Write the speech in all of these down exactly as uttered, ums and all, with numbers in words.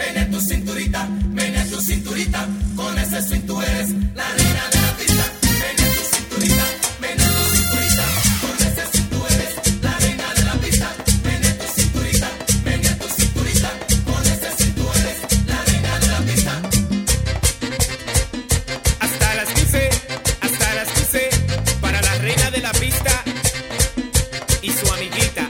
menea tu cinturita, menea tu cinturita, con ese swing tú eres la reina de la pista. Menea tu cinturita, menea tu cinturita, con ese swing tú eres la reina de la pista. Menea tu cinturita, menea tu cinturita, con ese swing tú eres la reina de la pista. Hasta las quince, hasta las quince, para la reina de la pista y su amiguita.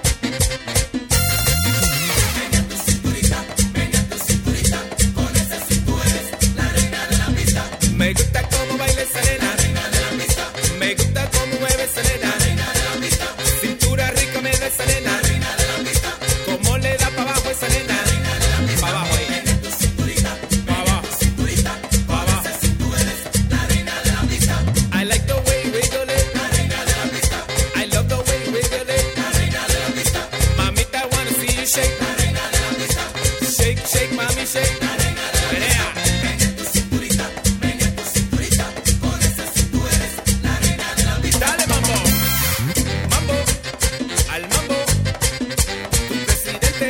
Menea tu cinturita, menea tu cinturita, con ese swing tú eres la reina de la pista. Me gusta cómo baila Selena, La reina de la pista, me gusta cómo mueve Selena, la reina de la pista, cintura rica me da Selena, la reina de la pista, cómo le da pa' abajo esa nena, la reina de la pista. pa' abajo ahí, Menea tu cinturita, pa' abajo, cinturita, pa' abajo. ese swing tú eres la reina de la pista. I like the way you wiggle it, La reina de la pista, I love the way you wiggle it, la reina de la pista, mamita I wanna see you shake, la reina de la pista, shake, shake, mami shake, la reina de la menea. menea tu cinturita, menea tu cinturita, con ese swing tú eres la reina de la pista. Dale mambo, mambo, al mambo, tu presidente,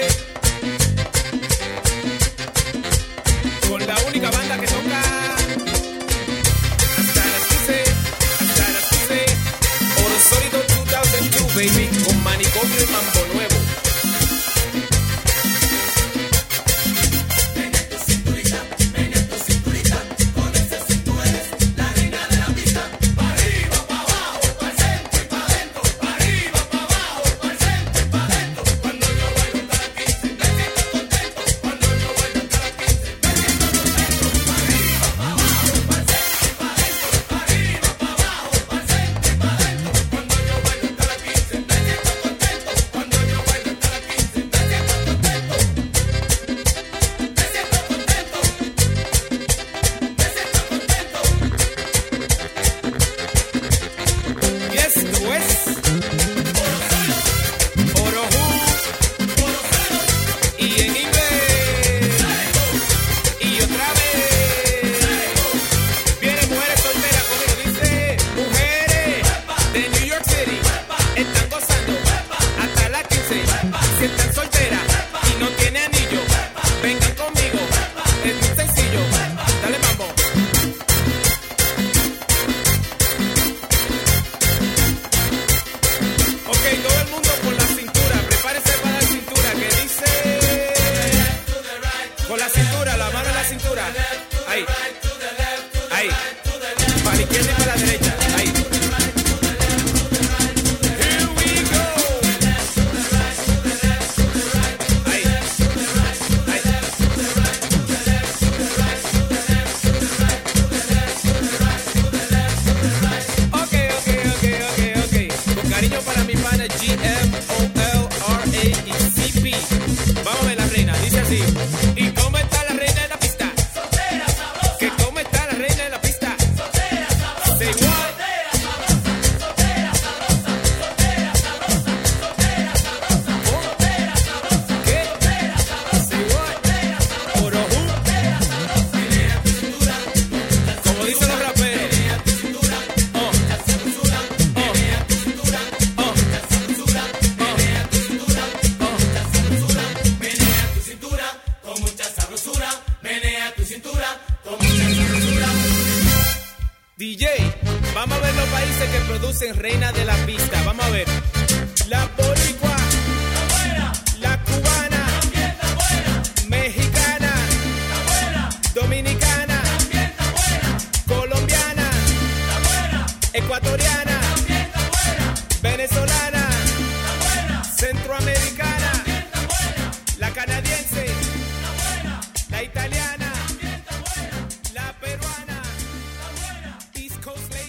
con la única banda que toca hasta las quince, hasta las quince, Oro Sólido dos mil dos, baby, con manicomio y mambo nuevo. Menea tu cinturita, menea tu cinturita, con ese swing tú eres la reina de la pista. Pa' arriba, pa' abajo, pa' centro y pa' dentro. Pa' arriba, pa' abajo, pa' centro y pa' dentro. Cuando yo bailo hasta las quince, me siento contento. Cuando yo bailo hasta las quince, me siento contento. Pa' arriba, pa' abajo, pa' centro y pa' dentro. Pa' arriba, pa' abajo, pa' centro y pa' dentro. Cuando yo bailo hasta las quince, me siento contento. Cuando yo bailo hasta las quince, me siento contento. Me siento contento. Me siento contento. Yes, tú es Oro y en inglés y otra vez vienen mujeres solteras conmigo, dice mujeres de New York City están gozando hasta las quince, si están solteras y no tienen anillo, vengan conmigo, es muy sencillo, dale mambo. Ok, todo el mundo con la cintura, prepárese para la cintura, que dice... Con la cintura, la mano en la cintura. Ahí, ahí. Para la izquierda y para la derecha, ahí. Here we go. Ahí, ahí. Ok, ok, ok, ok, ok. Con cariño para mi pana G M O L R A y C P. Vamos a ver la reina, dice así. ¿Y cómo está la reina de la pista? Soltera, sabrosa, ¿Que cómo está la reina de la pista? soltera, sabrosa, Say what? soltera, sabrosa, soltera, sabrosa, soltera, sabrosa, soltera, sabrosa, soltera, sabrosa, ¿Qué? soltera, sabrosa, Say what? soltera, sabrosa, Oro who? soltera, sabrosa. Menea tu cintura, Como dicen los raperos. menea tu cintura, Oh, mucha sabrosura. Menea tu cintura, oh, mucha sabrosura. Menea tu cintura, mucha sabrosura. Menea tu cintura con mucha sabrosura. Menea tu cintura con mucha sabrosura. D J, vamos a ver los países que producen reina de la pista. Vamos a ver. La boricua, Está buena, la cubana, también está buena, mexicana, está buena, dominicana, también está buena, colombiana, está buena, ecuatoriana, también está buena, venezolana, está buena, centroamericana, también está buena, la canadiense, está buena, la italiana, también está buena, la peruana, está buena. East Coast